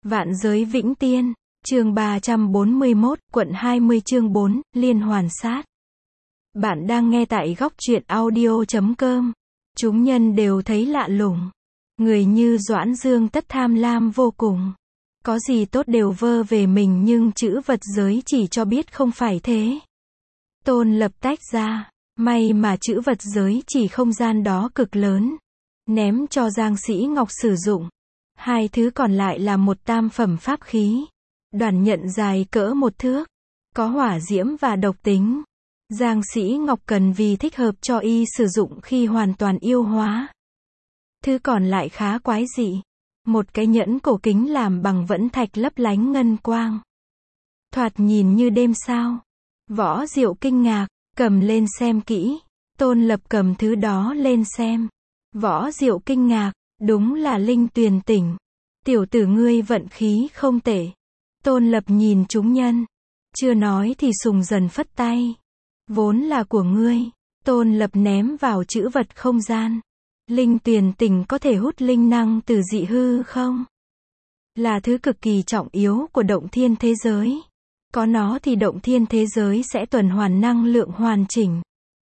Vạn giới vĩnh tiên, chương 341, quận 20 chương 4, liên hoàn sát. Bạn đang nghe tại góc truyện audio.com. Chúng nhân đều thấy lạ lùng. Người như Doãn Dương tất tham lam vô cùng. Có gì tốt đều vơ về mình, nhưng chữ vật giới chỉ cho biết không phải thế. Tôn Lập tách ra. May mà chữ vật giới chỉ không gian đó cực lớn. Ném cho Giang Sĩ Ngọc sử dụng. Hai thứ còn lại là một tam phẩm pháp khí. Đoàn nhận dài cỡ 1 thước. Có hỏa diễm và độc tính. Giang Sĩ Ngọc cần vì thích hợp cho y sử dụng khi hoàn toàn yêu hóa. Thứ còn lại khá quái dị. Một cái nhẫn cổ kính làm bằng vẫn thạch lấp lánh ngân quang. Thoạt nhìn như đêm sao. Võ Diệu kinh ngạc, cầm lên xem kỹ. Tôn Lập cầm thứ đó lên xem. Võ Diệu kinh ngạc, đúng là linh tuyền tỉnh. Tiểu tử ngươi vận khí không tệ. Tôn Lập nhìn chúng nhân. Chưa nói thì Sùng dần phất tay. Vốn là của ngươi. Tôn Lập ném vào chữ vật không gian. Linh tuyền tỉnh có thể hút linh năng từ dị hư không? Là thứ cực kỳ trọng yếu của động thiên thế giới. Có nó thì động thiên thế giới sẽ tuần hoàn năng lượng hoàn chỉnh.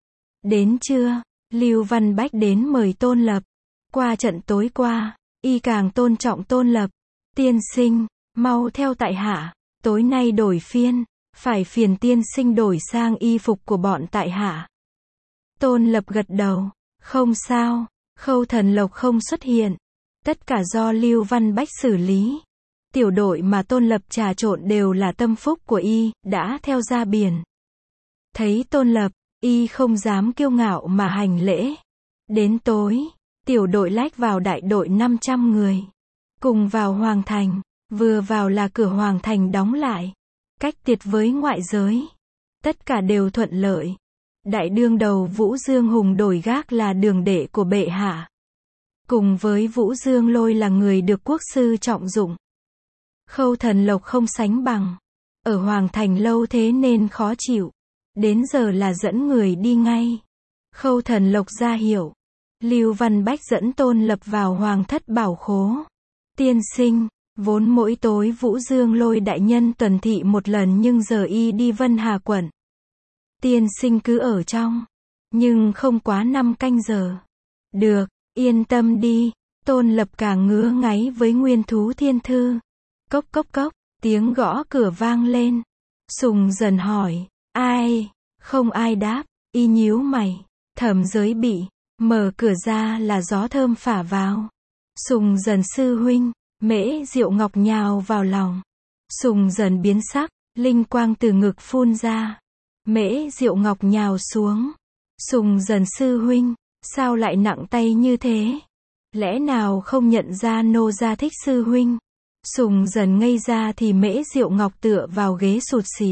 Đến trưa, Lưu Văn Bách đến mời Tôn Lập. Qua trận tối qua, y càng tôn trọng Tôn Lập. Tiên sinh, mau theo tại hạ. Tối nay đổi phiên, phải phiền tiên sinh đổi sang y phục của bọn tại hạ. Tôn Lập gật đầu. Không sao, Khâu Thần Lộc không xuất hiện. Tất cả do Lưu Văn Bách xử lý. Tiểu đội mà Tôn Lập trà trộn đều là tâm phúc của y, đã theo ra biển. Thấy Tôn Lập, y không dám kiêu ngạo mà hành lễ. Đến tối, tiểu đội lách vào đại đội 500 người. Cùng vào Hoàng Thành, vừa vào là cửa Hoàng Thành đóng lại. Cách biệt với ngoại giới. Tất cả đều thuận lợi. Đại đương đầu Vũ Dương Hùng đổi gác là đường đệ của bệ hạ. Cùng với Vũ Dương Lôi là người được quốc sư trọng dụng. Khâu Thần Lộc không sánh bằng. Ở Hoàng Thành lâu thế nên khó chịu. Đến giờ là dẫn người đi ngay. Khâu Thần Lộc ra hiệu. Lưu Văn Bách dẫn Tôn Lập vào Hoàng thất bảo khố. Tiên sinh, vốn mỗi tối Vũ Dương Lôi đại nhân tuần thị một lần, nhưng giờ y đi Vân Hà quận. Tiên sinh cứ ở trong. Nhưng không quá 5 canh giờ. Được, yên tâm đi. Tôn Lập càng ngứa ngáy với nguyên thú thiên thư. Cốc cốc cốc, tiếng gõ cửa vang lên. Sùng dần hỏi, ai? Không ai đáp, y nhíu mày. Thẩm Giới Bị, mở cửa ra là gió thơm phả vào. Sùng dần sư huynh, Mễ Diệu Ngọc nhào vào lòng. Sùng dần biến sắc, linh quang từ ngực phun ra. Mễ Diệu Ngọc nhào xuống. Sùng dần sư huynh, sao lại nặng tay như thế? Lẽ nào không nhận ra nô gia thích sư huynh? Sùng dần ngây ra thì Mễ Diệu Ngọc tựa vào ghế sụt sịt.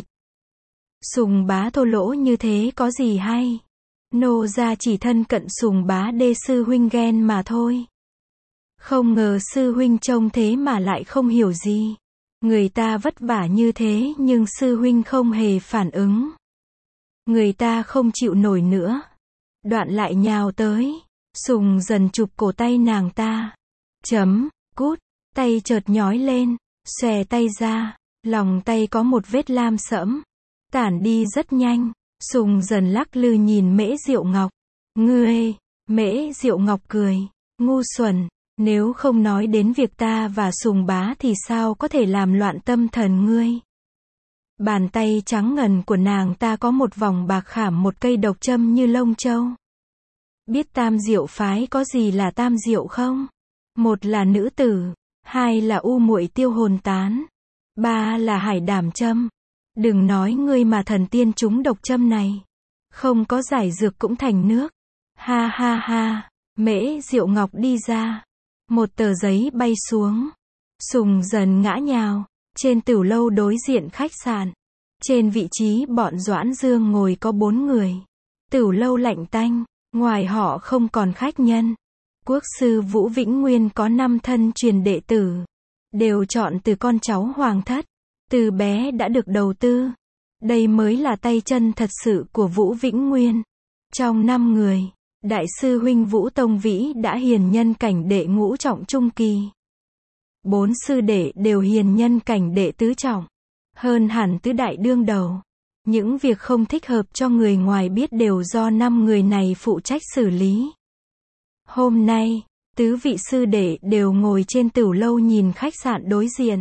Sùng bá thô lỗ như thế có gì hay? Nô gia chỉ thân cận Sùng bá đê sư huynh ghen mà thôi. Không ngờ sư huynh trông thế mà lại không hiểu gì. Người ta vất vả như thế nhưng sư huynh không hề phản ứng. Người ta không chịu nổi nữa. Đoạn lại nhào tới. Sùng dần chụp cổ tay nàng ta. Cút. Tay chợt nhói lên. Xòe tay ra. Lòng tay có một vết lam sẫm. Tản đi rất nhanh. Sùng dần lắc lư nhìn Mễ Diệu Ngọc. Ngươi. Mễ Diệu Ngọc cười. Ngu xuẩn. Nếu không nói đến việc ta và Sùng bá thì sao có thể làm loạn tâm thần ngươi. Bàn tay trắng ngần của nàng ta có một vòng bạc khảm một cây độc châm như lông châu. Biết Tam Diệu phái có gì là Tam Diệu không? 1 là nữ tử, 2 là u muội tiêu hồn tán, 3 là hải đảm châm. Đừng nói ngươi mà thần tiên trúng độc châm này. Không có giải dược cũng thành nước. Ha ha ha, Mễ Diệu Ngọc đi ra. Một tờ giấy bay xuống. Sùng dần ngã nhào. Trên tửu lâu đối diện khách sạn. Trên vị trí bọn Doãn Dương ngồi có 4 người. Tửu lâu lạnh tanh. Ngoài họ không còn khách nhân. Quốc sư Vũ Vĩnh Nguyên có 5 thân truyền đệ tử. Đều chọn từ con cháu hoàng thất. Từ bé đã được đầu tư. Đây mới là tay chân thật sự của Vũ Vĩnh Nguyên. Trong 5 người, đại sư huynh Vũ Tông Vĩ đã hiền nhân cảnh đệ ngũ trọng trung kỳ. 4 sư đệ đều hiền nhân cảnh đệ tứ trọng. Hơn hẳn tứ đại đương đầu. Những việc không thích hợp cho người ngoài biết đều do 5 người này phụ trách xử lý. Hôm nay, tứ vị sư đệ đều ngồi trên tửu lâu nhìn khách sạn đối diện.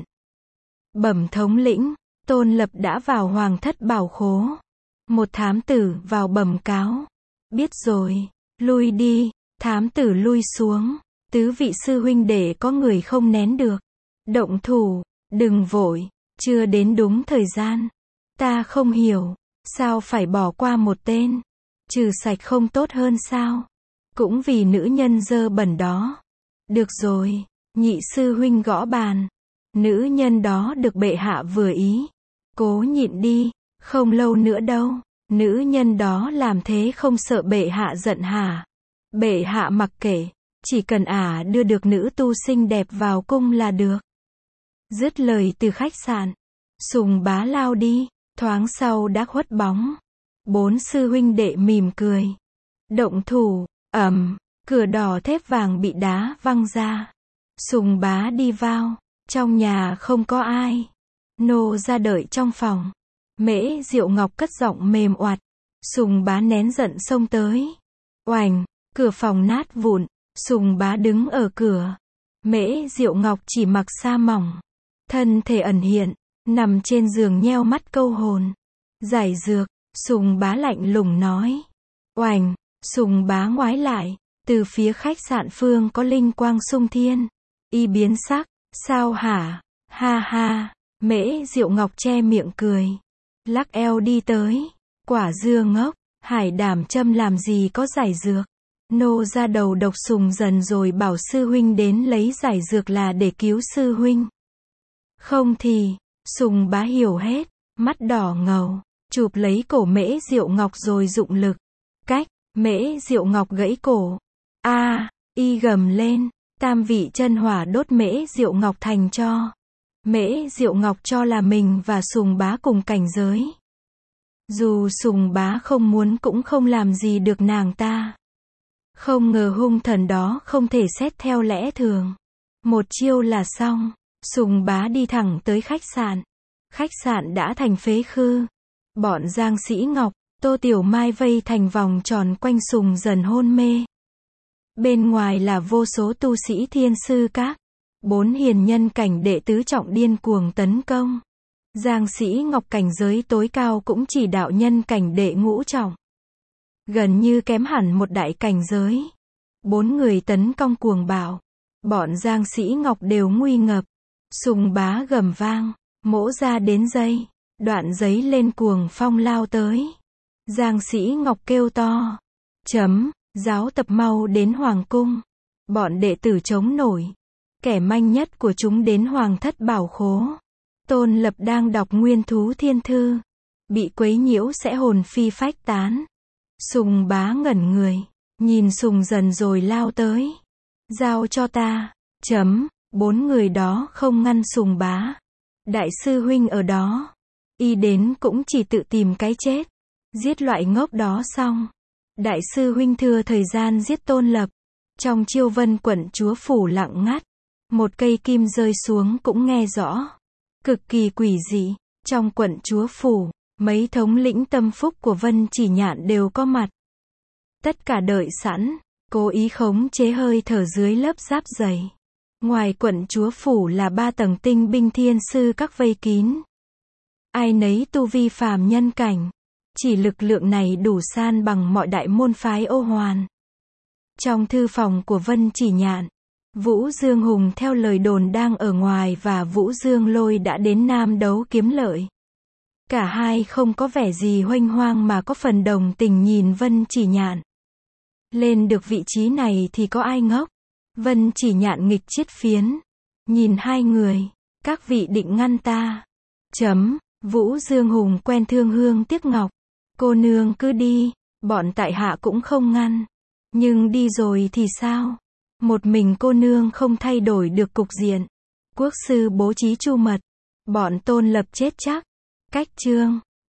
Bẩm thống lĩnh, Tôn Lập đã vào hoàng thất bảo khố. Một thám tử vào bẩm cáo. Biết rồi, lui đi, thám tử lui xuống. Tứ vị sư huynh đệ có người không nén được. Động thủ, đừng vội, chưa đến đúng thời gian. Ta không hiểu, sao phải bỏ qua một tên. Trừ sạch không tốt hơn sao? Cũng vì nữ nhân dơ bẩn đó. Được rồi, nhị sư huynh gõ bàn. Nữ nhân đó được bệ hạ vừa ý. Cố nhịn đi, không lâu nữa đâu. Nữ nhân đó làm thế không sợ bệ hạ giận hả? Bệ hạ mặc kệ, chỉ cần đưa được nữ tu xinh đẹp vào cung là được. Dứt lời từ khách sạn, Sùng Bá lao đi, thoáng sau đã khuất bóng. 4 sư huynh đệ mỉm cười. Động thủ, cửa đỏ thép vàng bị đá văng ra. Sùng Bá đi vào, trong nhà không có ai. Nô ra đợi trong phòng. Mễ Diệu Ngọc cất giọng mềm oặt. Sùng Bá nén giận xông tới. Oành, cửa phòng nát vụn. Sùng Bá đứng ở cửa. Mễ Diệu Ngọc chỉ mặc sa mỏng. Thân thể ẩn hiện, nằm trên giường nheo mắt câu hồn. Giải dược, Sùng Bá lạnh lùng nói. Oành, Sùng Bá ngoái lại. Từ phía khách sạn phương có linh quang xung thiên. Y biến sắc, sao hả? Ha ha, Mễ Diệu Ngọc che miệng cười. Lắc eo đi tới. Quả dưa ngốc, hải đảm châm làm gì có giải dược. Nô ra đầu độc Sùng Dần rồi bảo sư huynh đến lấy giải dược là để cứu sư huynh. Không thì, Sùng Bá hiểu hết, mắt đỏ ngầu, chụp lấy cổ Mễ Diệu Ngọc rồi dụng lực. Cách, Mễ Diệu Ngọc gãy cổ. Y gầm lên, tam vị chân hỏa đốt Mễ Diệu Ngọc thành tro. Mễ Diệu Ngọc cho là mình và Sùng Bá cùng cảnh giới. Dù Sùng Bá không muốn cũng không làm gì được nàng ta. Không ngờ hung thần đó không thể xét theo lẽ thường. Một chiêu là xong, Sùng Bá đi thẳng tới khách sạn. Khách sạn đã thành phế khư. Bọn Giang Sĩ Ngọc, Tô Tiểu Mai vây thành vòng tròn quanh Sùng Dần hôn mê. Bên ngoài là vô số tu sĩ thiên sư các. 4 hiền nhân cảnh đệ tứ trọng điên cuồng tấn công. Giang Sĩ Ngọc cảnh giới tối cao cũng chỉ đạo nhân cảnh đệ ngũ trọng. Gần như kém hẳn một đại cảnh giới. 4 người tấn công cuồng bạo. Bọn Giang Sĩ Ngọc đều nguy ngập. Sùng Bá gầm vang, mỗ ra đến dây. Đoạn giấy lên cuồng phong lao tới. Giang Sĩ Ngọc kêu to. Giáo tập mau đến hoàng cung. Bọn đệ tử chống nổi. Kẻ manh nhất của chúng đến hoàng thất bảo khố. Tôn Lập đang đọc Nguyên Thú Thiên Thư. Bị quấy nhiễu sẽ hồn phi phách tán. Sùng Bá ngẩn người. Nhìn Sùng Dần rồi lao tới. Giao cho ta. 4 người đó không ngăn Sùng Bá. Đại sư huynh ở đó. Y đến cũng chỉ tự tìm cái chết. Giết loại ngốc đó xong. Đại sư huynh thừa thời gian giết Tôn Lập. Trong Chiêu Vân quận chúa phủ lặng ngắt. Một cây kim rơi xuống cũng nghe rõ. Cực kỳ quỷ dị. Trong quận chúa phủ, mấy thống lĩnh tâm phúc của Vân Chỉ Nhạn đều có mặt. Tất cả đợi sẵn, cố ý khống chế hơi thở dưới lớp giáp dày. Ngoài quận chúa phủ là 3 tầng tinh binh thiên sư các vây kín. Ai nấy tu vi phàm nhân cảnh. Chỉ lực lượng này đủ san bằng mọi đại môn phái ô hoàn. Trong thư phòng của Vân Chỉ Nhạn, Vũ Dương Hùng theo lời đồn đang ở ngoài và Vũ Dương Lôi đã đến Nam đấu kiếm lợi. Cả hai không có vẻ gì huênh hoang mà có phần đồng tình nhìn Vân Chỉ Nhạn. Lên được vị trí này thì có ai ngốc. Vân Chỉ Nhạn nghịch chiết phiến. Nhìn hai người, các vị định ngăn ta. Vũ Dương Hùng quen thương hương tiếc ngọc. Cô nương cứ đi, bọn tại hạ cũng không ngăn. Nhưng đi rồi thì sao? Một mình cô nương không thay đổi được cục diện. Quốc sư bố trí chu mật. Bọn Tôn Lập chết chắc. Cách chương